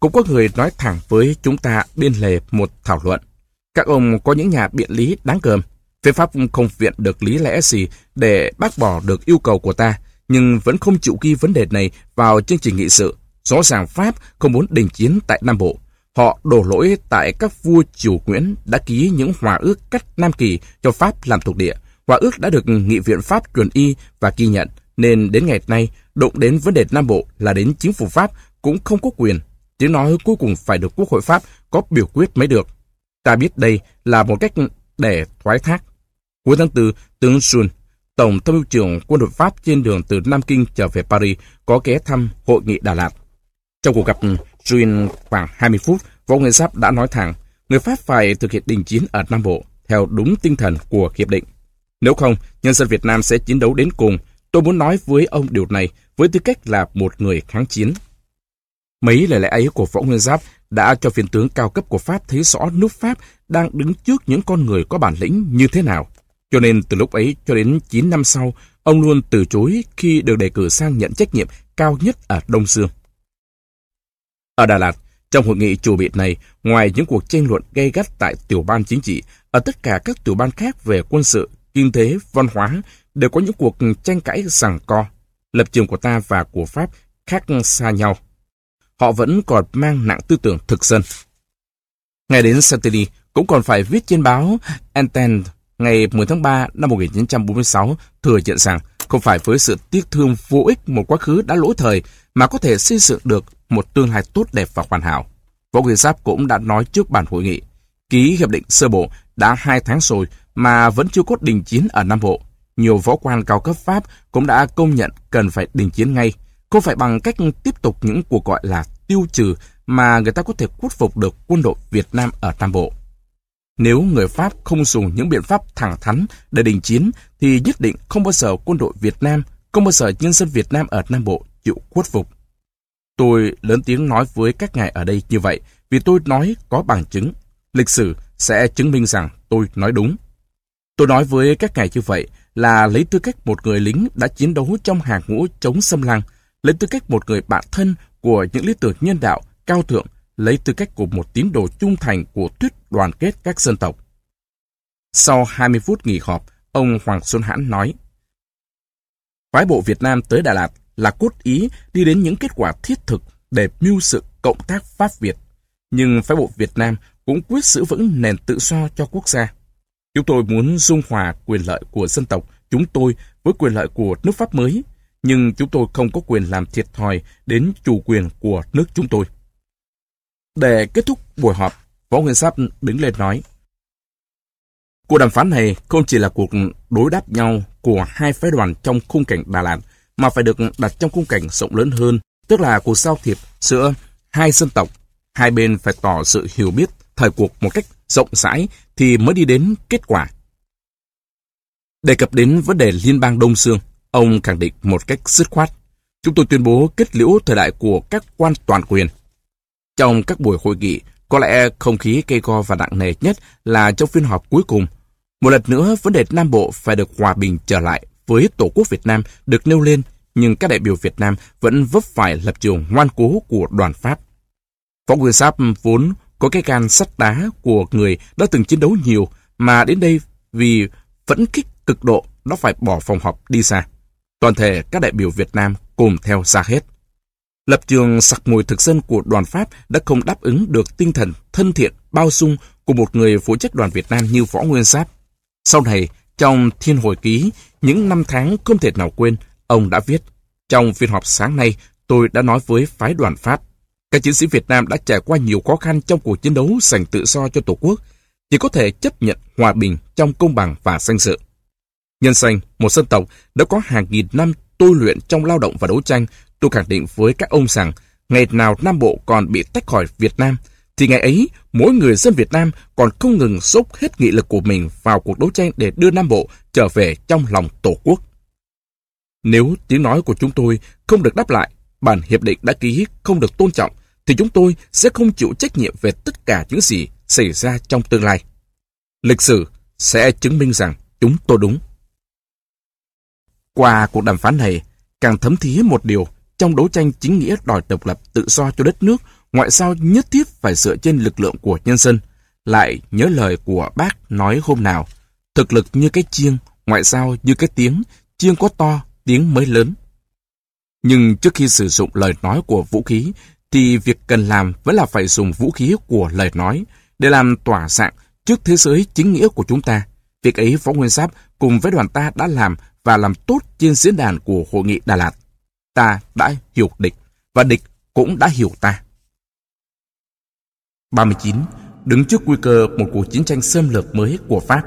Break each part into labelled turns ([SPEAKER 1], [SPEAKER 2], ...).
[SPEAKER 1] Cũng có người nói thẳng với chúng ta bên lề một thảo luận. Các ông có những nhà biện lý đáng gờm. Phía Pháp không viện được lý lẽ gì để bác bỏ được yêu cầu của ta, nhưng vẫn không chịu ghi vấn đề này vào chương trình nghị sự. Rõ ràng Pháp không muốn đình chiến tại Nam Bộ. Họ đổ lỗi tại các vua Triều Nguyễn đã ký những hòa ước cắt Nam Kỳ cho Pháp làm thuộc địa. Hòa ước đã được Nghị viện Pháp truyền y và ghi nhận, nên đến ngày nay, đụng đến vấn đề Nam Bộ là đến chính phủ Pháp cũng không có quyền. Tiếng nói cuối cùng phải được Quốc hội Pháp có biểu quyết mới được. Ta biết đây là một cách để thoái thác. Cuối tháng 4, tướng Jules, Tổng tham mưu trưởng quân đội Pháp trên đường từ Nam Kinh trở về Paris, có ghé thăm hội nghị Đà Lạt. Trong cuộc gặp Jules khoảng 20 phút, Võ Nguyên Giáp đã nói thẳng, người Pháp phải thực hiện đình chiến ở Nam Bộ theo đúng tinh thần của hiệp định. Nếu không, nhân dân Việt Nam sẽ chiến đấu đến cùng. Tôi muốn nói với ông điều này với tư cách là một người kháng chiến. Mấy lời lẽ ấy của Võ Nguyên Giáp đã cho viên tướng cao cấp của Pháp thấy rõ nước Pháp đang đứng trước những con người có bản lĩnh như thế nào. Cho nên từ lúc ấy cho đến 9 năm sau, ông luôn từ chối khi được đề cử sang nhận trách nhiệm cao nhất ở Đông Dương. Ở Đà Lạt, trong hội nghị chủ bị này, ngoài những cuộc tranh luận gay gắt tại tiểu ban chính trị, ở tất cả các tiểu ban khác về quân sự, kinh tế, văn hóa đều có những cuộc tranh cãi giằng co. Lập trường của ta và của Pháp khác xa nhau. Họ vẫn còn mang nặng tư tưởng thực dân. Ngày đến Saint-Denis cũng còn phải viết trên báo Antenne ngày 10 tháng 3 năm 1946 thừa nhận rằng không phải với sự tiếc thương vô ích một quá khứ đã lỗi thời mà có thể xây dựng được một tương lai tốt đẹp và hoàn hảo. Võ Nguyên Giáp cũng đã nói trước bàn hội nghị, ký hiệp định sơ bộ đã 2 tháng rồi mà vẫn chưa có đình chiến ở Nam Bộ. Nhiều võ quan cao cấp Pháp cũng đã công nhận cần phải đình chiến ngay, không phải bằng cách tiếp tục những cuộc gọi là tiêu trừ mà người ta có thể khuất phục được quân đội Việt Nam ở Nam Bộ. Nếu người Pháp không dùng những biện pháp thẳng thắn để đình chiến thì nhất định không bao giờ quân đội Việt Nam, không bao giờ nhân dân Việt Nam ở Nam Bộ chịu khuất phục. Tôi lớn tiếng nói với các ngài ở đây như vậy vì tôi nói có bằng chứng. Lịch sử sẽ chứng minh rằng tôi nói đúng. Tôi nói với các ngài như vậy là lấy tư cách một người lính đã chiến đấu trong hàng ngũ chống xâm lăng, lấy tư cách một người bạn thân của những lý tưởng nhân đạo cao thượng, lấy tư cách của một tín đồ trung thành của thuyết đoàn kết các dân tộc. Sau 20 phút nghỉ họp, ông Hoàng Xuân Hãn nói, phái bộ Việt Nam tới Đà Lạt là cốt ý đi đến những kết quả thiết thực để mưu sự cộng tác Pháp-Việt. Nhưng phái bộ Việt Nam cũng quyết giữ vững nền tự do cho quốc gia. Chúng tôi muốn dung hòa quyền lợi của dân tộc chúng tôi với quyền lợi của nước Pháp mới, nhưng chúng tôi không có quyền làm thiệt thòi đến chủ quyền của nước chúng tôi. Để kết thúc buổi họp, Võ Nguyên Giáp đứng lên nói, cuộc đàm phán này không chỉ là cuộc đối đáp nhau của hai phái đoàn trong khung cảnh Đà Lạt, mà phải được đặt trong khung cảnh rộng lớn hơn, tức là cuộc giao thiệp giữa hai dân tộc. Hai bên phải tỏ sự hiểu biết thời cuộc một cách rộng rãi thì mới đi đến kết quả. Đề cập đến vấn đề liên bang Đông Dương, ông khẳng định một cách dứt khoát, chúng tôi tuyên bố kết liễu thời đại của các quan toàn quyền. Trong các buổi hội nghị, có lẽ không khí gay go và nặng nề nhất là trong phiên họp cuối cùng. Một lần nữa, vấn đề Nam Bộ phải được hòa bình trở lại với Tổ quốc Việt Nam được nêu lên, nhưng các đại biểu Việt Nam vẫn vấp phải lập trường ngoan cố của đoàn Pháp. Võ Nguyên Giáp vốn có cái gan sắt đá của người đã từng chiến đấu nhiều, mà đến đây vì phẫn khích cực độ nó phải bỏ phòng họp đi ra. Toàn thể các đại biểu Việt Nam cùng theo ra hết. Lập trường sặc mùi thực dân của đoàn Pháp đã không đáp ứng được tinh thần thân thiện, bao dung của một người phụ trách đoàn Việt Nam như Võ Nguyên Giáp. Sau này, trong Thiên Hồi Ký, những năm tháng không thể nào quên, ông đã viết, trong phiên họp sáng nay, tôi đã nói với phái đoàn Pháp, các chiến sĩ Việt Nam đã trải qua nhiều khó khăn trong cuộc chiến đấu giành tự do cho Tổ quốc, chỉ có thể chấp nhận hòa bình trong công bằng và danh dự. Nhân danh một dân tộc đã có hàng nghìn năm tôi luyện trong lao động và đấu tranh, tôi khẳng định với các ông rằng, ngày nào Nam Bộ còn bị tách khỏi Việt Nam, thì ngày ấy, mỗi người dân Việt Nam còn không ngừng dốc hết nghị lực của mình vào cuộc đấu tranh để đưa Nam Bộ trở về trong lòng Tổ quốc. Nếu tiếng nói của chúng tôi không được đáp lại, bản hiệp định đã ký không được tôn trọng, thì chúng tôi sẽ không chịu trách nhiệm về tất cả những gì xảy ra trong tương lai. Lịch sử sẽ chứng minh rằng chúng tôi đúng. Qua cuộc đàm phán này, càng thấm thía một điều, trong đấu tranh chính nghĩa đòi độc lập tự do cho đất nước, ngoại giao nhất thiết phải dựa trên lực lượng của nhân dân. Lại nhớ lời của Bác nói hôm nào, thực lực như cái chiêng, ngoại giao như cái tiếng, chiêng có to, tiếng mới lớn. Nhưng trước khi sử dụng lời nói của vũ khí, thì việc cần làm vẫn là phải dùng vũ khí của lời nói để làm tỏa sáng trước thế giới chính nghĩa của chúng ta. Việc ấy Võ Nguyên Giáp cùng với đoàn ta đã làm và làm tốt trên diễn đàn của Hội nghị Đà Lạt. Ta đã hiểu địch, và địch cũng đã hiểu ta. 39. Đứng trước nguy cơ một cuộc chiến tranh xâm lược mới của Pháp.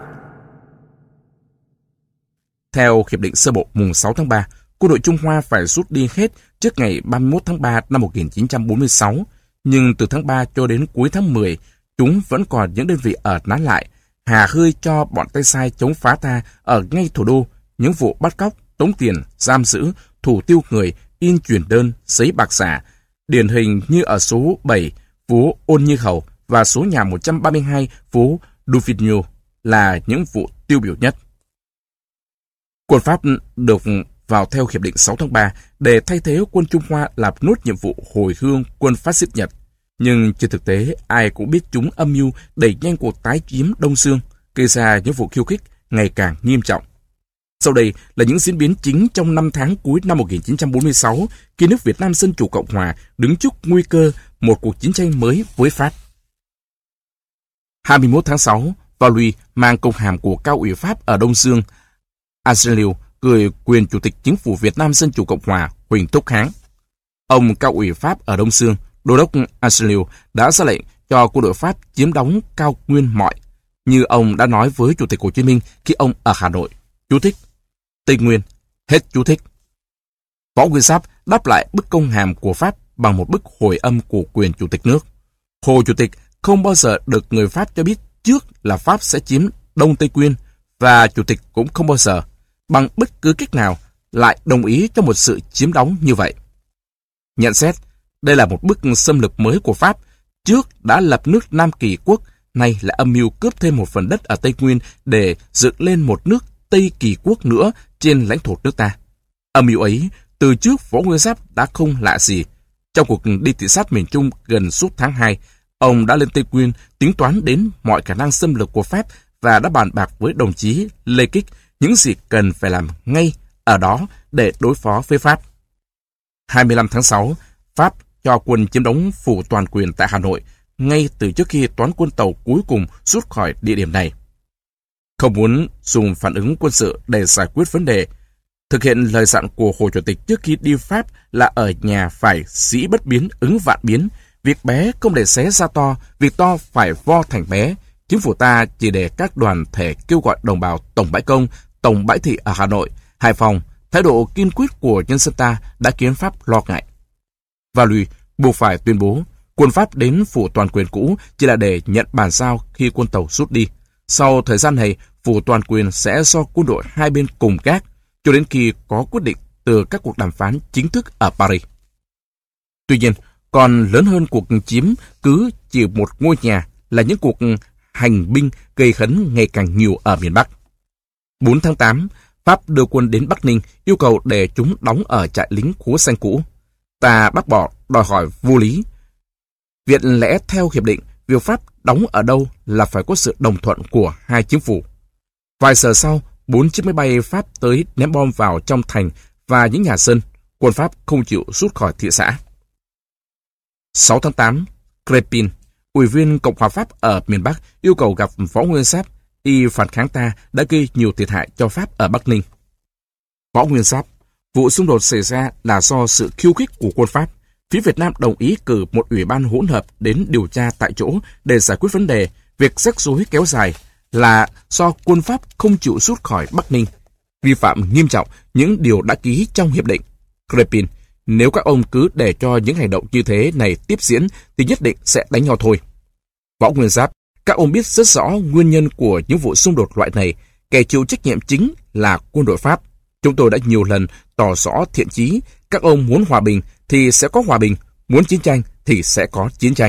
[SPEAKER 1] Theo Hiệp định Sơ bộ mùng 6 tháng 3, quân đội Trung Hoa phải rút đi hết trước ngày 31 tháng 3 năm 1946, nhưng từ tháng 3 cho đến cuối tháng 10, chúng vẫn còn những đơn vị ở nán lại, hà hơi cho bọn tay sai chống phá ta ở ngay thủ đô, những vụ bắt cóc, tống tiền, giam giữ, thủ tiêu người, in truyền đơn, giấy bạc giả, điển hình như ở số 7, phố Ôn Như Hầu và số nhà 132, phố Dufigno là những vụ tiêu biểu nhất. Quân Pháp được vào theo Hiệp định 6 tháng 3 để thay thế quân Trung Hoa làm nốt nhiệm vụ hồi hương quân phát xít Nhật. Nhưng trên thực tế, ai cũng biết chúng âm mưu đẩy nhanh cuộc tái chiếm Đông Dương, gây ra những vụ khiêu khích ngày càng nghiêm trọng. Sau đây là những diễn biến chính trong 5 tháng cuối năm 1946 khi nước Việt Nam Dân Chủ Cộng Hòa đứng trước nguy cơ một cuộc chiến tranh mới với Pháp. 21 tháng 6, Valois mang công hàm của cao ủy Pháp ở Đông Dương, Argeliu gửi quyền Chủ tịch Chính phủ Việt Nam Dân Chủ Cộng Hòa Huỳnh Thúc Kháng. Ông cao ủy Pháp ở Đông Dương, Đô đốc Argeliu đã ra lệnh cho quân đội Pháp chiếm đóng cao nguyên mọi, như ông đã nói với Chủ tịch Hồ Chí Minh khi ông ở Hà Nội. Chú thích: Tây Nguyên, hết chú thích. Võ Nguyên Giáp đáp lại bức công hàm của Pháp bằng một bức hồi âm của quyền Chủ tịch nước. Hồ Chủ tịch không bao giờ được người Pháp cho biết trước là Pháp sẽ chiếm Đông Tây Nguyên, và Chủ tịch cũng không bao giờ, bằng bất cứ cách nào, lại đồng ý cho một sự chiếm đóng như vậy. Nhận xét, đây là một bước xâm lược mới của Pháp, trước đã lập nước Nam Kỳ Quốc, nay là âm mưu cướp thêm một phần đất ở Tây Nguyên để dựng lên một nước Tây Kỳ Quốc nữa trên lãnh thổ nước ta. Âm mưu ấy, từ trước Võ Nguyên Giáp đã không lạ gì. Trong cuộc đi thị sát miền Trung gần suốt tháng 2, ông đã lên Tây Nguyên tính toán đến mọi khả năng xâm lược của Pháp và đã bàn bạc với đồng chí Lê Kích những gì cần phải làm ngay ở đó để đối phó với Pháp. 25 tháng 6, Pháp cho quân chiếm đóng phủ toàn quyền tại Hà Nội ngay từ trước khi toán quân tàu cuối cùng rút khỏi địa điểm này. Không muốn dùng phản ứng quân sự để giải quyết vấn đề, thực hiện lời dặn của Hồ Chủ tịch trước khi đi Pháp là ở nhà phải sĩ bất biến ứng vạn biến, việc bé không để xé ra to, việc to phải vo thành bé. Chính phủ ta chỉ để các đoàn thể kêu gọi đồng bào tổng bãi công, tổng bãi thị ở Hà Nội, Hải Phòng. Thái độ kiên quyết của nhân dân ta đã khiến Pháp lo ngại. Valois buộc phải tuyên bố quân Pháp đến phủ toàn quyền cũ chỉ là để nhận bàn giao khi quân tàu rút đi. Sau thời gian này, phủ toàn quyền sẽ do quân đội hai bên cùng gác cho đến khi có quyết định từ các cuộc đàm phán chính thức ở Paris. Tuy nhiên, còn lớn hơn cuộc chiếm cứ chỉ một ngôi nhà là những cuộc hành binh gây hấn ngày càng nhiều ở miền Bắc. 4 tháng 8, Pháp đưa quân đến Bắc Ninh, yêu cầu để chúng đóng ở trại lính Khố Xanh cũ. Ta bác bỏ đòi hỏi vô lý. Viện lẽ theo hiệp định, việc Pháp đóng ở đâu là phải có sự đồng thuận của hai chính phủ. Vài giờ sau, 4 chiếc máy bay Pháp tới ném bom vào trong thành và những nhà dân. Quân Pháp không chịu rút khỏi thị xã. 6 tháng 8, Crépin, ủy viên Cộng hòa Pháp ở miền Bắc, yêu cầu gặp Võ Nguyên Giáp. Y phản kháng ta đã gây nhiều thiệt hại cho Pháp ở Bắc Ninh. Võ Nguyên Giáp, vụ xung đột xảy ra là do sự khiêu khích của quân Pháp. Phía Việt Nam đồng ý cử một ủy ban hỗn hợp đến điều tra tại chỗ để giải quyết vấn đề. Việc rắc rối kéo dài là do quân Pháp không chịu rút khỏi Bắc Ninh, vi phạm nghiêm trọng những điều đã ký trong hiệp định. Crépin, nếu các ông cứ để cho những hành động như thế này tiếp diễn thì nhất định sẽ đánh nhau thôi. Võ Nguyên Giáp, các ông biết rất rõ nguyên nhân của những vụ xung đột loại này, kẻ chịu trách nhiệm chính là quân đội Pháp. Chúng tôi đã nhiều lần tỏ rõ thiện chí, các ông muốn hòa bình thì sẽ có hòa bình, muốn chiến tranh thì sẽ có chiến tranh.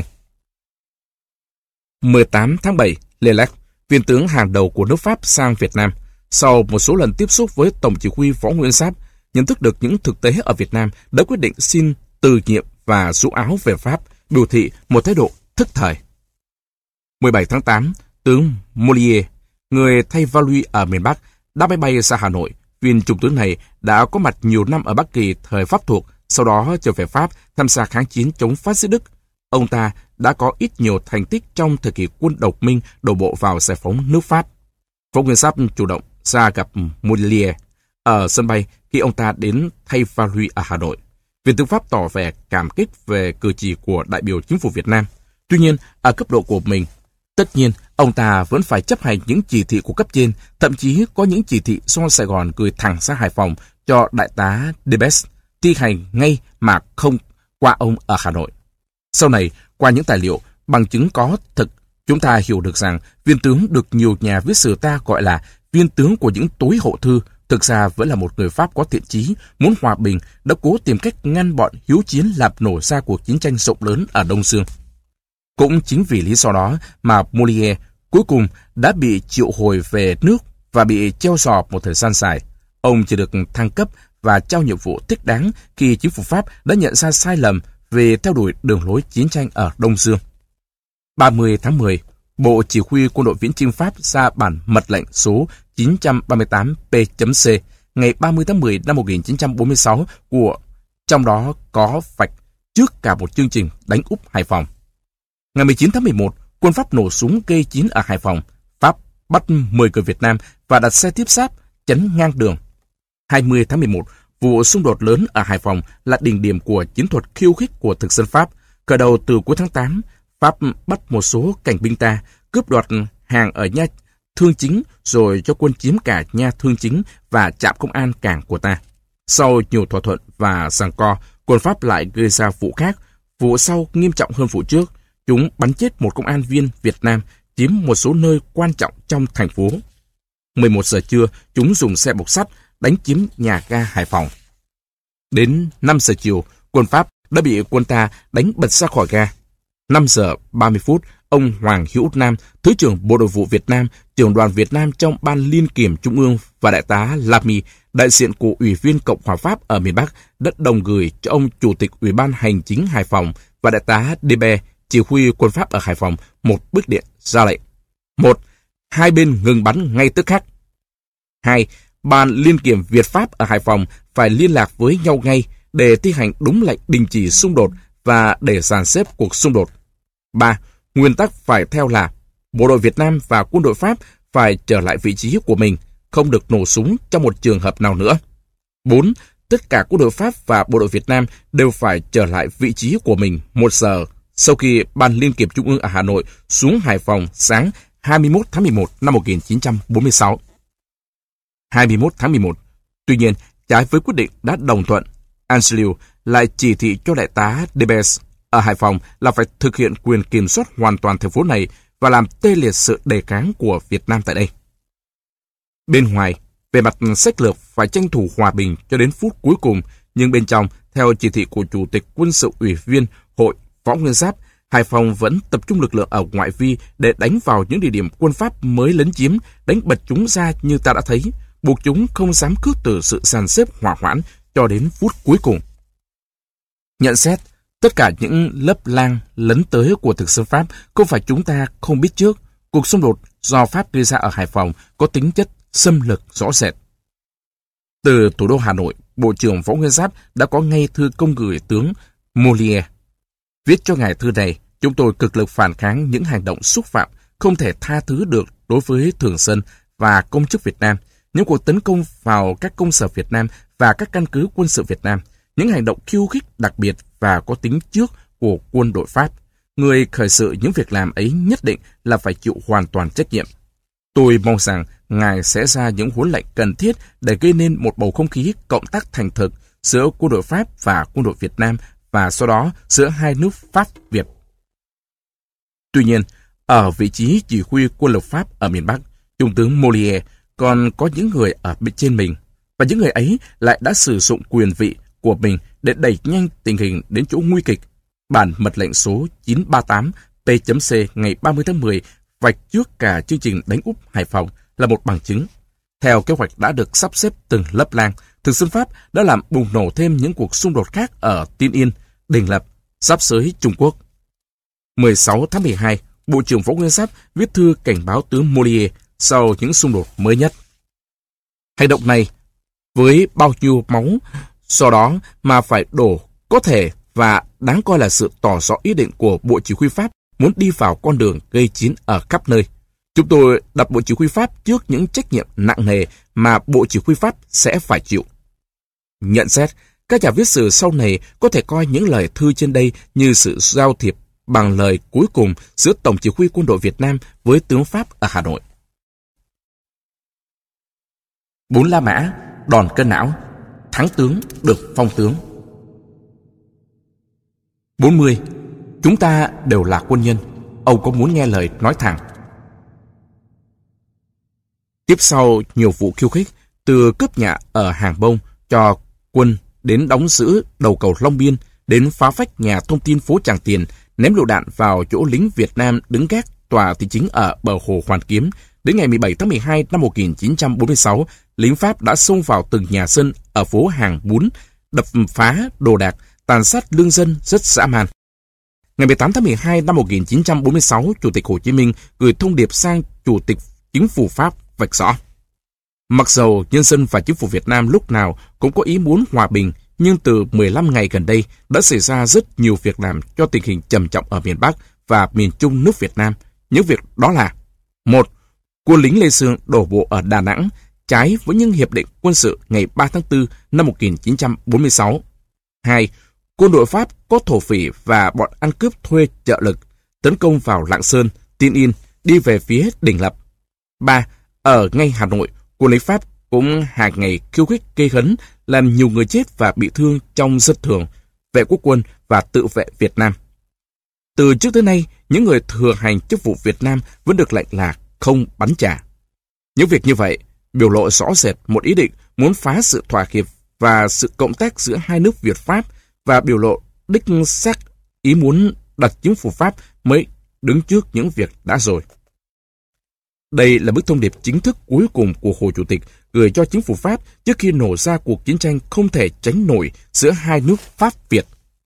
[SPEAKER 1] 18 tháng 7, Lelec, viên tướng hàng đầu của nước Pháp sang Việt Nam, sau một số lần tiếp xúc với Tổng chỉ huy Võ Nguyên Giáp, nhận thức được những thực tế ở Việt Nam, đã quyết định xin từ nhiệm và rũ áo về Pháp, biểu thị một thái độ thức thời. 17 tháng 8, tướng Molière, người thay Valois ở miền Bắc, đã máy bay ra Hà Nội. Viên trung tướng này đã có mặt nhiều năm ở Bắc Kỳ thời Pháp thuộc, sau đó trở về Pháp tham gia kháng chiến chống phát xít Đức. Ông ta đã có ít nhiều thành tích trong thời kỳ quân độc minh đổ bộ vào giải phóng nước Pháp. Võ Nguyên Giáp chủ động ra gặp Molière ở sân bay khi ông ta đến thay Valois ở Hà Nội. Viên tướng Pháp tỏ vẻ cảm kích về cử chỉ của đại biểu chính phủ Việt Nam. Tuy nhiên, ở cấp độ của mình, tất nhiên, ông ta vẫn phải chấp hành những chỉ thị của cấp trên, thậm chí có những chỉ thị do Sài Gòn gửi thẳng ra Hải Phòng cho đại tá Debes thi hành ngay mà không qua ông ở Hà Nội. Sau này, qua những tài liệu, bằng chứng có thực, chúng ta hiểu được rằng viên tướng được nhiều nhà viết sử ta gọi là viên tướng của những tối hậu thư, thực ra vẫn là một người Pháp có thiện chí, muốn hòa bình, đã cố tìm cách ngăn bọn hiếu chiến làm nổ ra cuộc chiến tranh rộng lớn ở Đông Dương. Cũng chính vì lý do đó mà Molière cuối cùng đã bị triệu hồi về nước và bị treo giò một thời gian dài. Ông chỉ được thăng cấp và trao nhiệm vụ thích đáng khi chính phủ Pháp đã nhận ra sai lầm về theo đuổi đường lối chiến tranh ở Đông Dương. 30 tháng 10, Bộ Chỉ huy Quân đội Viễn chinh Pháp ra bản mật lệnh số 938P.C ngày 30 tháng 10 năm 1946 trong đó có vạch trước cả một chương trình đánh úp Hải Phòng. Ngày 19 tháng 11, quân Pháp nổ súng gây chiến ở Hải Phòng. Pháp bắt 10 người Việt Nam và đặt xe tiếp giáp chắn ngang đường. 20 tháng 11, vụ xung đột lớn ở Hải Phòng là đỉnh điểm của chiến thuật khiêu khích của thực dân Pháp. Khởi đầu từ cuối tháng 8, Pháp bắt một số cảnh binh ta, cướp đoạt hàng ở Nha Thương Chính, rồi cho quân chiếm cả Nha Thương Chính và trạm công an cảng của ta. Sau nhiều thỏa thuận và giằng co, quân Pháp lại gây ra vụ khác. Vụ sau nghiêm trọng hơn vụ trước. Chúng bắn chết một công an viên Việt Nam, chiếm một số nơi quan trọng trong thành phố. 11 giờ trưa, chúng dùng xe bọc sắt đánh chiếm nhà ga Hải Phòng. Đến 5 giờ chiều, quân Pháp đã bị quân ta đánh bật ra khỏi ga. 5 giờ 30 phút, ông Hoàng Hữu Nam, Thứ trưởng Bộ Nội vụ Việt Nam, trưởng đoàn Việt Nam trong Ban Liên kiểm Trung ương và đại tá Lamy, đại diện của Ủy viên Cộng hòa Pháp ở miền Bắc, đã đồng gửi cho ông Chủ tịch Ủy ban Hành chính Hải Phòng và đại tá Debe, chỉ huy quân Pháp ở Hải Phòng, một bức điện ra lệnh. 1. Hai bên ngừng bắn ngay tức khắc. 2. Ban Liên kiểm Việt-Pháp ở Hải Phòng phải liên lạc với nhau ngay để thi hành đúng lệnh đình chỉ xung đột và để dàn xếp cuộc xung đột. 3. Nguyên tắc phải theo là bộ đội Việt Nam và quân đội Pháp phải trở lại vị trí của mình, không được nổ súng trong một trường hợp nào nữa. 4. Tất cả quân đội Pháp và bộ đội Việt Nam đều phải trở lại vị trí của mình 1 giờ sau khi Ban Liên kiểm Trung ương ở Hà Nội xuống Hải Phòng sáng 21 tháng 11 năm 1946. 21 tháng 11. Tuy nhiên, trái với quyết định đã đồng thuận, Angelou lại chỉ thị cho đại tá Debes ở Hải Phòng là phải thực hiện quyền kiểm soát hoàn toàn thành phố này và làm tê liệt sự đề kháng của Việt Nam tại đây. Bên ngoài, về mặt sách lược phải tranh thủ hòa bình cho đến phút cuối cùng, nhưng bên trong, theo chỉ thị của Chủ tịch Quân sự Ủy viên Hội Võ Nguyên Giáp, Hải Phòng vẫn tập trung lực lượng ở ngoại vi để đánh vào những địa điểm quân Pháp mới lấn chiếm, đánh bật chúng ra như ta đã thấy, buộc chúng không dám khước từ sự dàn xếp hỏa hoãn cho đến phút cuối cùng. Nhận xét, tất cả những lớp lang lấn tới của thực dân Pháp không phải chúng ta không biết trước. Cuộc xung đột do Pháp gây ra ở Hải Phòng có tính chất xâm lược rõ rệt. Từ thủ đô Hà Nội, Bộ trưởng Võ Nguyên Giáp đã có ngay thư công gửi tướng Molière. Viết cho ngài thư này, chúng tôi cực lực phản kháng những hành động xúc phạm không thể tha thứ được đối với thường dân và công chức Việt Nam, những cuộc tấn công vào các công sở Việt Nam và các căn cứ quân sự Việt Nam, những hành động khiêu khích đặc biệt và có tính trước của quân đội Pháp. Người khởi sự những việc làm ấy nhất định là phải chịu hoàn toàn trách nhiệm. Tôi mong rằng ngài sẽ ra những huấn lệnh cần thiết để gây nên một bầu không khí cộng tác thành thực giữa quân đội Pháp và quân đội Việt Nam và sau đó giữa hai nước Pháp-Việt. Tuy nhiên, ở vị trí chỉ huy quân lực Pháp ở miền Bắc, Trung tướng Molière còn có những người ở bên trên mình, và những người ấy lại đã sử dụng quyền vị của mình để đẩy nhanh tình hình đến chỗ nguy kịch. Bản mật lệnh số 938P.C ngày 30 tháng 10 vạch trước cả chương trình đánh úp Hải Phòng là một bằng chứng. Theo kế hoạch đã được sắp xếp từng lớp lang, thực dân Pháp đã làm bùng nổ thêm những cuộc xung đột khác ở Tiên Yên, Đình Lập, giáp giới Trung Quốc. 16 tháng 12, Bộ trưởng Võ Nguyên Giáp viết thư cảnh báo tướng Molière sau những xung đột mới nhất. Hành động này, với bao nhiêu máu sau đó mà phải đổ, có thể và đáng coi là sự tỏ rõ ý định của Bộ Chỉ huy Pháp muốn đi vào con đường gây chiến ở khắp nơi. Chúng tôi đặt Bộ Chỉ huy Pháp trước những trách nhiệm nặng nề mà Bộ Chỉ huy Pháp sẽ phải chịu. Nhận xét, các nhà viết sử sau này có thể coi những lời thư trên đây như sự giao thiệp bằng lời cuối cùng giữa Tổng Chỉ huy Quân đội Việt Nam với tướng Pháp ở Hà Nội. 4 La Mã, đòn cân não, thắng tướng được phong tướng. 40. Chúng ta đều là quân nhân, ông có muốn nghe lời nói thẳng. Tiếp sau nhiều vụ khiêu khích, từ cướp nhà ở Hàng Bông cho quân đến đóng giữ đầu cầu Long Biên, đến phá phách nhà thông tin phố Tràng Tiền, ném lựu đạn vào chỗ lính Việt Nam đứng gác tòa thị chính ở bờ hồ Hoàn Kiếm. Đến ngày 17 tháng 12 năm 1946, lính Pháp đã xông vào từng nhà dân ở phố Hàng Bún, đập phá đồ đạc, tàn sát lương dân rất dã man. Ngày 18 tháng 12 năm 1946, Chủ tịch Hồ Chí Minh gửi thông điệp sang Chủ tịch Chính phủ Pháp vạch rõ: mặc dầu nhân dân và chính phủ Việt Nam lúc nào cũng có ý muốn hòa bình, nhưng từ 15 ngày gần đây đã xảy ra rất nhiều việc làm cho tình hình trầm trọng ở miền Bắc và miền Trung nước Việt Nam. Những việc đó là: 1. Quân lính Lê Sương đổ bộ ở Đà Nẵng, trái với những hiệp định quân sự ngày 3 tháng 4 năm 1946. 2. Quân đội Pháp có thổ phỉ và bọn ăn cướp thuê trợ lực, tấn công vào Lạng Sơn, Tin Yên, đi về phía Đình Lập. 3. Ở ngay Hà Nội, quân lính Pháp cũng hàng ngày khiêu khích gây hấn, làm nhiều người chết và bị thương trong dân thường, vệ quốc quân và tự vệ Việt Nam. Từ trước tới nay, những người thừa hành chức vụ Việt Nam vẫn được lệnh là không bắn trả. Những việc như vậy biểu lộ rõ rệt một ý định muốn phá sự thỏa hiệp và sự cộng tác giữa hai nước Việt-Pháp, và biểu lộ đích xác ý muốn đặt chính phủ Pháp mới đứng trước những việc đã rồi. Đây là bức thông điệp chính thức cuối cùng của Hồ Chủ tịch gửi cho chính phủ Pháp trước khi nổ ra cuộc chiến tranh không thể tránh nổi giữa hai nước Pháp-Việt.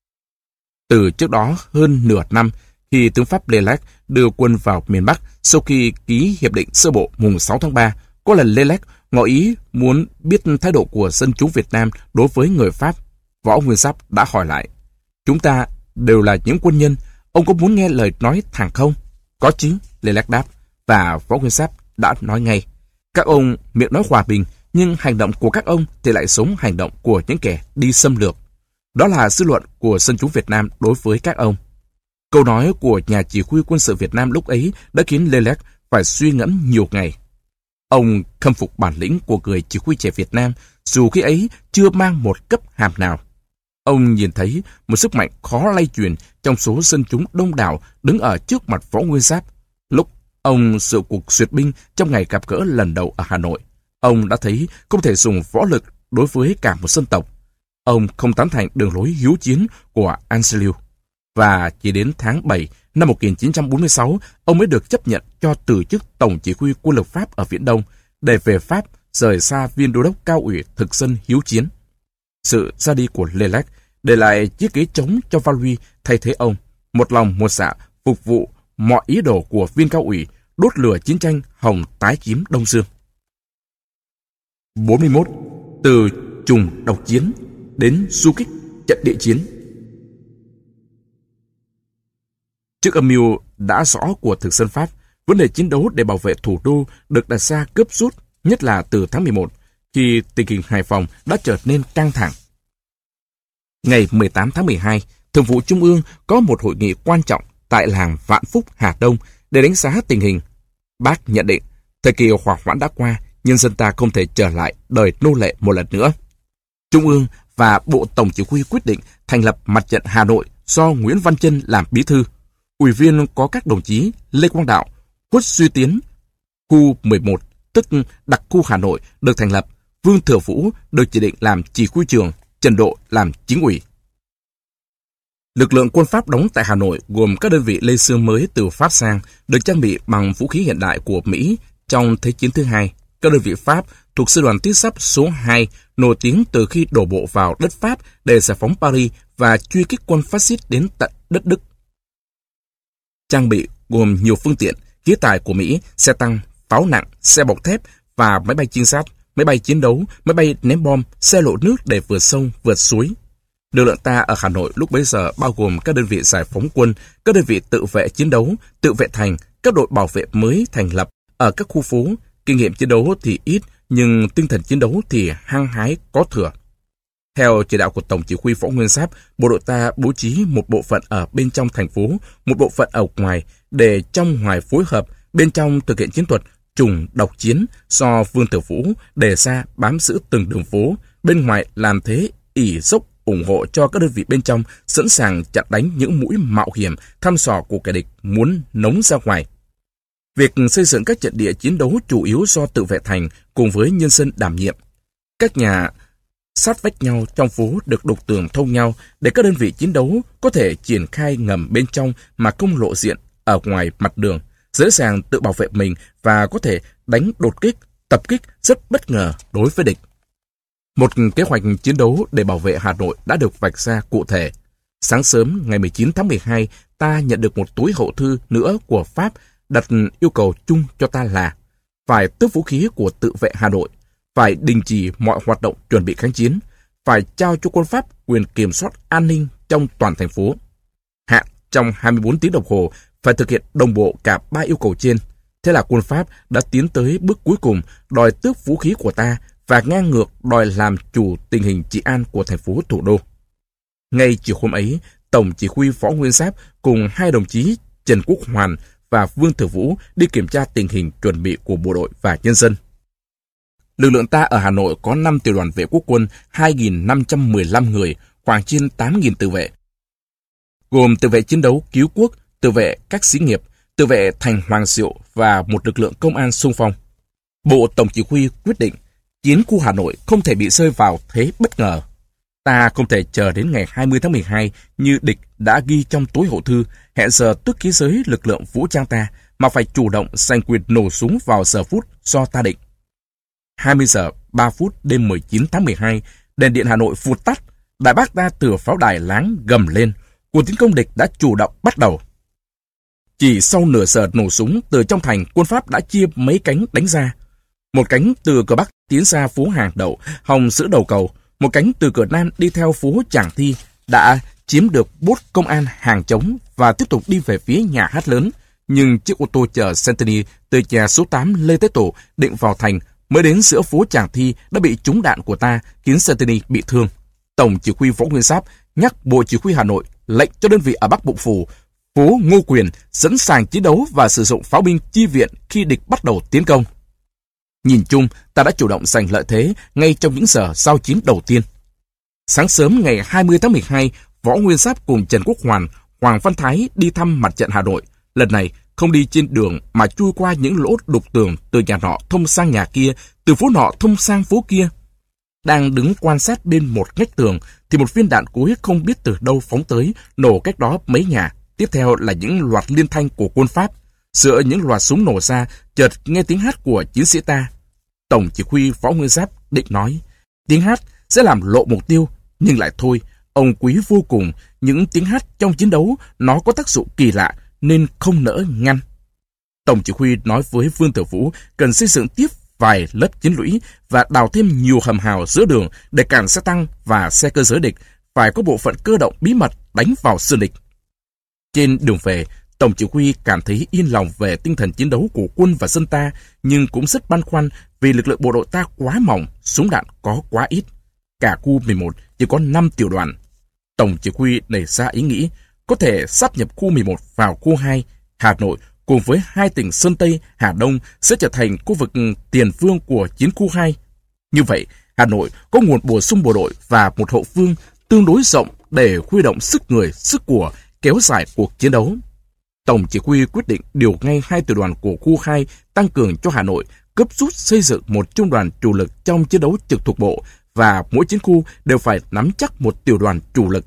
[SPEAKER 1] Từ trước đó hơn nửa năm, khi tướng Pháp Lélac đưa quân vào miền Bắc sau khi ký hiệp định sơ bộ mùng 6 tháng 3, có lần Lélac ngỏ ý muốn biết thái độ của dân chúng Việt Nam đối với người Pháp. Võ Nguyên Giáp đã hỏi lại: chúng ta đều là những quân nhân, ông có muốn nghe lời nói thẳng không? Có chứ, Lélac đáp, và Võ Nguyên Giáp đã nói ngay: các ông miệng nói hòa bình, nhưng hành động của các ông thì lại giống hành động của những kẻ đi xâm lược. Đó là dư luận của dân chúng Việt Nam đối với các ông. Câu nói của nhà chỉ huy quân sự Việt Nam lúc ấy đã khiến Lélac phải suy ngẫm nhiều ngày. Ông khâm phục bản lĩnh của người chỉ huy trẻ Việt Nam, dù khi ấy chưa mang một cấp hàm nào. Ông nhìn thấy một sức mạnh khó lay chuyển trong số dân chúng đông đảo đứng ở trước mặt Võ Nguyên Giáp. Lúc ông dự cuộc duyệt binh trong ngày gặp gỡ lần đầu ở Hà Nội, ông đã thấy không thể dùng võ lực đối với cả một dân tộc. Ông không tán thành đường lối hiếu chiến của Ancelliu. Và chỉ đến tháng 7 năm 1946, ông mới được chấp nhận cho từ chức Tổng Chỉ huy Quân lực Pháp ở Viễn Đông, để về Pháp rời xa viên đô đốc cao ủy thực dân hiếu chiến. Sự ra đi của Lélac để lại chiếc ghế trống cho Valois thay thế ông, một lòng một dạ phục vụ mọi ý đồ của viên cao ủy, đốt lửa chiến tranh hồng tái chiếm Đông Dương. 41. Từ trùng độc chiến đến du kích trận địa chiến. Trước âm mưu đã rõ của thực dân Pháp, vấn đề chiến đấu để bảo vệ thủ đô được đặt ra gấp rút, nhất là từ tháng 11, khi tình hình Hải Phòng đã trở nên căng thẳng. Ngày 18 tháng 12, Thường vụ Trung ương có một hội nghị quan trọng tại làng Vạn Phúc, Hà Đông để đánh giá tình hình. Bác nhận định, thời kỳ hỏa hoãn đã qua, nhân dân ta không thể trở lại đời nô lệ một lần nữa. Trung ương và Bộ Tổng Chỉ huy quyết định thành lập Mặt trận Hà Nội do Nguyễn Văn Trân làm bí thư. Ủy viên có các đồng chí Lê Quang Đạo, Khuất Duy Tiến. Khu 11, tức đặc khu Hà Nội, được thành lập. Vương Thừa Vũ được chỉ định làm chỉ huy trưởng, Trần Độ làm chính ủy. Lực lượng quân Pháp đóng tại Hà Nội gồm các đơn vị Lê Sương mới từ Pháp sang, được trang bị bằng vũ khí hiện đại của Mỹ trong Thế chiến thứ hai. Các đơn vị Pháp thuộc Sư đoàn Thiết giáp số 2 nổi tiếng từ khi đổ bộ vào đất Pháp để giải phóng Paris và truy kích quân phát xít đến tận đất Đức. trang bị gồm nhiều phương tiện, khí tài của Mỹ, xe tăng, pháo nặng, xe bọc thép và máy bay trinh sát, máy bay chiến đấu, máy bay ném bom, xe lộ nước để vượt sông, vượt suối. Lực lượng ta ở Hà Nội lúc bấy giờ bao gồm các đơn vị giải phóng quân, các đơn vị tự vệ chiến đấu, tự vệ thành, các đội bảo vệ mới thành lập ở các khu phố. Kinh nghiệm chiến đấu thì ít, nhưng tinh thần chiến đấu thì hăng hái có thừa. Theo chỉ đạo của Tổng chỉ huy Võ Nguyên Giáp, bộ đội ta bố trí một bộ phận ở bên trong thành phố, một bộ phận ở ngoài, để trong ngoài phối hợp, bên trong thực hiện chiến thuật trùng độc chiến do Vương Tử Vũ đề ra bám giữ từng đường phố, bên ngoài làm thế ỷ dốc ủng hộ cho các đơn vị bên trong sẵn sàng chặn đánh những mũi mạo hiểm thăm dò của kẻ địch muốn nống ra ngoài. Việc xây dựng các trận địa chiến đấu chủ yếu do tự vệ thành cùng với nhân dân đảm nhiệm. Các nhà sát vách nhau trong phố được đục tường thông nhau để các đơn vị chiến đấu có thể triển khai ngầm bên trong mà không lộ diện ở ngoài mặt đường, dễ dàng tự bảo vệ mình và có thể đánh đột kích, tập kích rất bất ngờ đối với địch. Một kế hoạch chiến đấu để bảo vệ Hà Nội đã được vạch ra cụ thể. Sáng sớm ngày 19 tháng 12, ta nhận được một túi hậu thư nữa của Pháp đặt yêu cầu chung cho ta là phải tước vũ khí của tự vệ Hà Nội, phải đình chỉ mọi hoạt động chuẩn bị kháng chiến, phải trao cho quân Pháp quyền kiểm soát an ninh trong toàn thành phố. Hạn trong 24 tiếng đồng hồ phải thực hiện đồng bộ cả 3 yêu cầu trên. Thế là quân Pháp đã tiến tới bước cuối cùng đòi tước vũ khí của ta và ngang ngược đòi làm chủ tình hình trị an của thành phố thủ đô. Ngay chiều hôm ấy, Tổng chỉ huy Võ Nguyên Giáp cùng hai đồng chí Trần Quốc Hoàn và Vương Tử Vũ đi kiểm tra tình hình chuẩn bị của bộ đội và nhân dân. Lực lượng ta ở Hà Nội có 5 tiểu đoàn vệ quốc quân, 2.515 người, khoảng trên 8.000 tự vệ, gồm tự vệ chiến đấu cứu quốc, tự vệ các xí nghiệp, tự vệ thành Hoàng Diệu và một lực lượng công an xung phong. Bộ Tổng chỉ huy quyết định chiến khu Hà Nội không thể bị rơi vào thế bất ngờ. Ta không thể chờ đến ngày 20 tháng 12 như địch đã ghi trong túi hậu thư hẹn giờ tước khí giới lực lượng vũ trang ta, mà phải chủ động giành quyền nổ súng vào giờ phút do ta định. 20 giờ 3 phút đêm 19 tháng 12, đèn điện Hà Nội vụt tắt, đại bác ta từ pháo đài láng gầm lên, cuộc tiến công địch đã chủ động bắt đầu. Chỉ sau nửa giờ nổ súng, từ trong thành quân Pháp đã chia mấy cánh đánh ra. Một cánh từ cửa Bắc tiến ra phố Hàng Đậu, hòng giữ đầu cầu, một cánh từ cửa Nam đi theo phố Tràng Thi, đã chiếm được bốt công an Hàng Trống và tiếp tục đi về phía nhà hát lớn. Nhưng chiếc ô tô chở Century từ nhà số 8 Lê Tế Tổ định vào thành mới đến giữa phố Tràng Thi đã bị trúng đạn của ta, khiến Century bị thương. Tổng chỉ huy Võ Nguyên Giáp nhắc Bộ Chỉ huy Hà Nội lệnh cho đơn vị ở Bắc Bộ Phủ, phố Ngô Quyền sẵn sàng chiến đấu và sử dụng pháo binh chi viện khi địch bắt đầu tiến công. Nhìn chung, ta đã chủ động giành lợi thế ngay trong những giờ giao chiến đầu tiên. Sáng sớm ngày 20 tháng 12, Võ Nguyên Giáp cùng Trần Quốc Hoàn, Hoàng Văn Thái đi thăm mặt trận Hà Nội. Lần này, không đi trên đường mà chui qua những lỗ đục tường, từ nhà nọ thông sang nhà kia, từ phố nọ thông sang phố kia. Đang đứng quan sát bên một ngách tường, thì một viên đạn cối không biết từ đâu phóng tới, nổ cách đó mấy nhà. Tiếp theo là những loạt liên thanh của quân Pháp. Giữa những loạt súng nổ ra, chợt nghe tiếng hát của chiến sĩ ta. Tổng chỉ huy Võ Nguyên Giáp định nói, tiếng hát sẽ làm lộ mục tiêu, nhưng lại thôi, ông quý vô cùng, những tiếng hát trong chiến đấu nó có tác dụng kỳ lạ nên không nỡ ngăn. Tổng chỉ huy nói với Vương Tử Vũ cần xây dựng tiếp vài lớp chiến lũy và đào thêm nhiều hầm hào giữa đường để cản xe tăng và xe cơ giới địch, phải có bộ phận cơ động bí mật đánh vào sườn địch. Trên đường về, Tổng chỉ huy cảm thấy yên lòng về tinh thần chiến đấu của quân và dân ta, nhưng cũng rất băn khoăn vì lực lượng bộ đội ta quá mỏng, súng đạn có quá ít. Cả khu 11 chỉ có 5 tiểu đoàn. Tổng chỉ huy nảy ra ý nghĩ có thể sáp nhập khu 11 vào khu 2, Hà Nội cùng với hai tỉnh Sơn Tây, Hà Đông sẽ trở thành khu vực tiền phương của chiến khu 2. Như vậy, Hà Nội có nguồn bổ sung bộ đội và một hậu phương tương đối rộng để huy động sức người, sức của, kéo dài cuộc chiến đấu. Tổng chỉ huy quyết định điều ngay hai tiểu đoàn của khu 2 tăng cường cho Hà Nội, cấp rút xây dựng một trung đoàn chủ lực trong chiến đấu trực thuộc bộ, và mỗi chiến khu đều phải nắm chắc một tiểu đoàn chủ lực.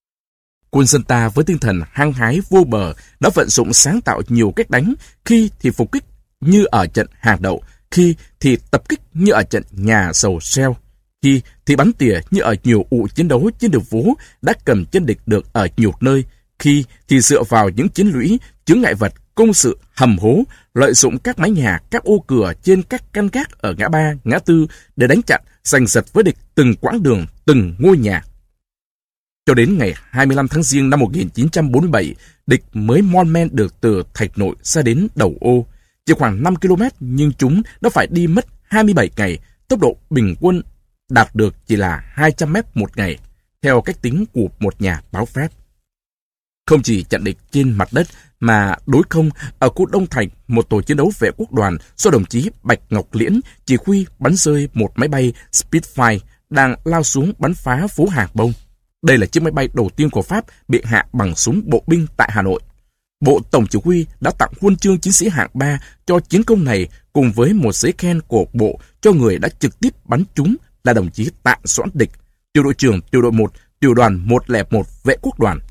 [SPEAKER 1] Quân dân ta với tinh thần hăng hái vô bờ đã vận dụng sáng tạo nhiều cách đánh, khi thì phục kích như ở trận Hàng Đậu, khi thì tập kích như ở trận Nhà Dầu Seo, khi thì bắn tỉa như ở nhiều ụ chiến đấu trên đường phố đã cầm chân địch được ở nhiều nơi, Khi thì dựa vào những chiến lũy, chướng ngại vật, công sự, hầm hố, lợi dụng các mái nhà, các ô cửa trên các căn gác ở ngã ba, ngã tư để đánh chặn, giành giật với địch từng quãng đường, từng ngôi nhà. Cho đến ngày 25 tháng Giêng năm 1947, địch mới mon men được từ Thạch Nội ra đến Đầu Ô. Chỉ khoảng 5 km nhưng chúng đã phải đi mất 27 ngày, tốc độ bình quân đạt được chỉ là 200 mét một ngày, theo cách tính của một nhà báo Pháp. Không chỉ chặn địch trên mặt đất mà đối không ở khu Đông Thành, một tổ chiến đấu vệ quốc đoàn do đồng chí Bạch Ngọc Liễn chỉ huy bắn rơi một máy bay Spitfire đang lao xuống bắn phá phố Hàng Bông. Đây là chiếc máy bay đầu tiên của Pháp bị hạ bằng súng bộ binh tại Hà Nội. Bộ Tổng chỉ huy đã tặng huân chương chiến sĩ hạng 3 cho chiến công này cùng với một giấy khen của Bộ cho người đã trực tiếp bắn trúng là đồng chí Tạ Doãn Địch, tiểu đội trưởng tiểu đội 1, tiểu đoàn 101 vệ quốc đoàn.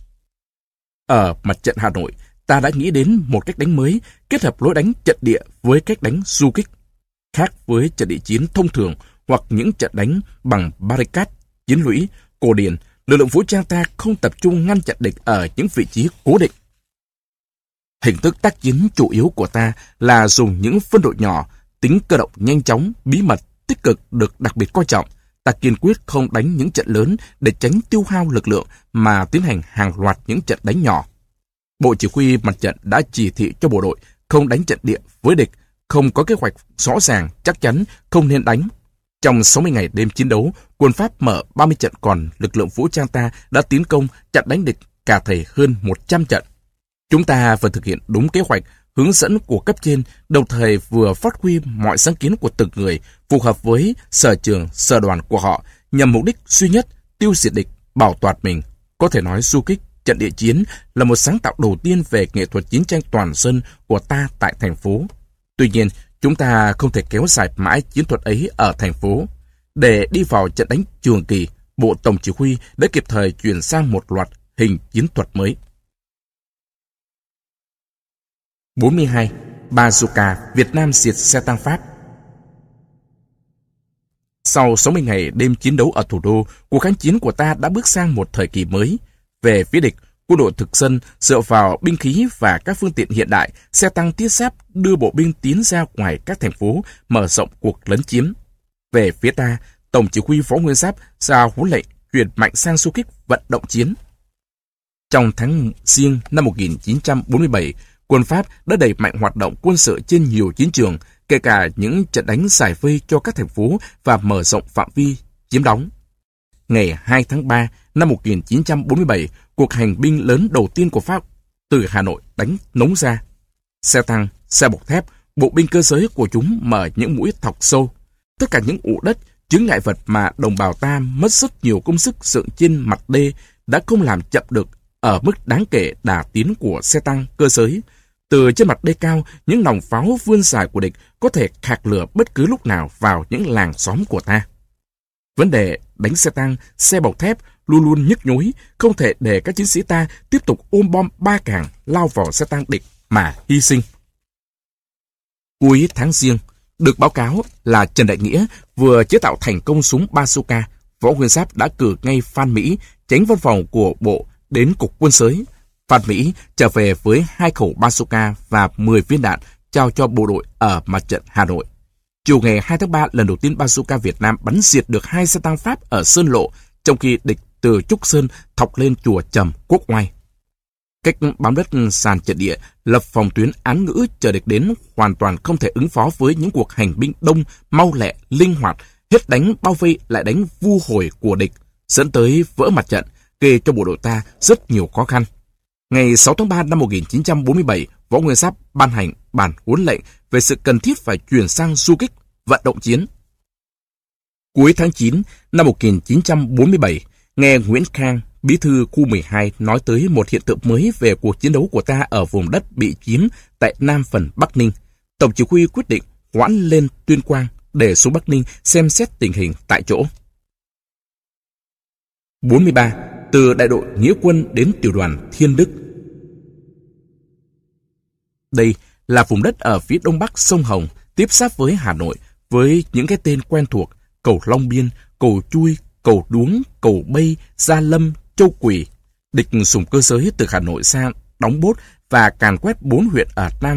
[SPEAKER 1] Ở mặt trận Hà Nội, ta đã nghĩ đến một cách đánh mới, kết hợp lối đánh trận địa với cách đánh du kích. Khác với trận địa chiến thông thường hoặc những trận đánh bằng barricade, chiến lũy, cổ điển, lực lượng vũ trang ta không tập trung ngăn chặn địch ở những vị trí cố định. Hình thức tác chiến chủ yếu của ta là dùng những phân đội nhỏ, tính cơ động nhanh chóng, bí mật, tích cực được đặc biệt coi trọng. Ta kiên quyết không đánh những trận lớn để tránh tiêu hao lực lượng mà tiến hành hàng loạt những trận đánh nhỏ. Bộ chỉ huy mặt trận đã chỉ thị cho bộ đội không đánh trận địa với địch, không có kế hoạch rõ ràng, chắc chắn, không nên đánh. Trong 60 ngày đêm chiến đấu, quân Pháp mở 30 trận còn lực lượng vũ trang ta đã tiến công chặn đánh địch cả thảy hơn 100 trận. Chúng ta vừa thực hiện đúng kế hoạch, hướng dẫn của cấp trên, đồng thời vừa phát huy mọi sáng kiến của từng người phù hợp với sở trường, sở đoàn của họ, nhằm mục đích duy nhất tiêu diệt địch, bảo toàn mình. Có thể nói du kích, trận địa chiến là một sáng tạo đầu tiên về nghệ thuật chiến tranh toàn dân của ta tại thành phố. Tuy nhiên, chúng ta không thể kéo dài mãi chiến thuật ấy ở thành phố. Để đi vào trận đánh trường kỳ, Bộ Tổng chỉ huy đã kịp thời chuyển sang một loạt hình chiến thuật mới. 42. Bazooka, Việt Nam diệt xe tăng Pháp. Sau 60 ngày đêm chiến đấu ở thủ đô, cuộc kháng chiến của ta đã bước sang một thời kỳ mới. Về phía địch, quân đội thực dân dựa vào binh khí và các phương tiện hiện đại, xe tăng thiết giáp đưa bộ binh tiến ra ngoài các thành phố, mở rộng cuộc lấn chiếm. Về phía ta, Tổng chỉ huy Võ Nguyên Giáp ra huấn lệnh chuyển mạnh sang du kích vận động chiến. Trong tháng Giêng năm 1947, quân Pháp đã đẩy mạnh hoạt động quân sự trên nhiều chiến trường, kể cả những trận đánh giải vây cho các thành phố và mở rộng phạm vi chiếm đóng. Ngày 2 tháng 3 năm 1947, cuộc hành binh lớn đầu tiên của Pháp từ Hà Nội đánh nống ra. Xe tăng, xe bọc thép, bộ binh cơ giới của chúng mở những mũi thọc sâu. Tất cả những ụ đất, chướng ngại vật mà đồng bào ta mất rất nhiều công sức dựng trên mặt đê đã không làm chậm được ở mức đáng kể đà tiến của xe tăng cơ giới. Từ trên mặt đê cao, những nòng pháo vươn dài của địch có thể khạc lửa bất cứ lúc nào vào những làng xóm của ta. Vấn đề đánh xe tăng, xe bọc thép luôn luôn nhức nhối, không thể để các chiến sĩ ta tiếp tục ôm bom ba càng lao vào xe tăng địch mà hy sinh. Cuối tháng Giêng, được báo cáo là Trần Đại Nghĩa vừa chế tạo thành công súng bazooka. Võ Nguyên Giáp đã cử ngay Phan Mỹ, chánh văn phòng của Bộ, đến cục quân giới. Phan Mỹ trở về với 2 khẩu bazooka và 10 viên đạn trao cho bộ đội ở mặt trận Hà Nội. Chiều ngày 2 tháng 3, lần đầu tiên bazooka Việt Nam bắn diệt được 2 xe tăng Pháp ở Sơn Lộ, trong khi địch từ Trúc Sơn thọc lên chùa Trầm Quốc Oai. Cách bám đất sàn trận địa, lập phòng tuyến án ngữ chờ địch đến hoàn toàn không thể ứng phó với những cuộc hành binh đông, mau lẹ, linh hoạt, hết đánh bao vây lại đánh vu hồi của địch, dẫn tới vỡ mặt trận, gây cho bộ đội ta rất nhiều khó khăn. Ngày 6 tháng 3 năm 1947, Võ Nguyên Giáp ban hành bản huấn lệnh về sự cần thiết phải chuyển sang du kích, vận động chiến. Cuối tháng 9 năm 1947, nghe Nguyễn Khang, bí thư khu 12 nói tới một hiện tượng mới về cuộc chiến đấu của ta ở vùng đất bị chiếm tại Nam phần Bắc Ninh. Tổng chỉ huy quyết định hoãn lên Tuyên Quang để xuống Bắc Ninh xem xét tình hình tại chỗ. 43. Từ đại đội Nghĩa quân đến tiểu đoàn Thiên Đức. Đây là vùng đất ở phía đông bắc sông Hồng, tiếp giáp với Hà Nội, với những cái tên quen thuộc: cầu Long Biên, cầu Chui, cầu Đuống, cầu Bây, Gia Lâm, Châu Quỳ. Địch dùng cơ giới từ Hà Nội sang đóng bốt và càn quét 4 huyện ở Nam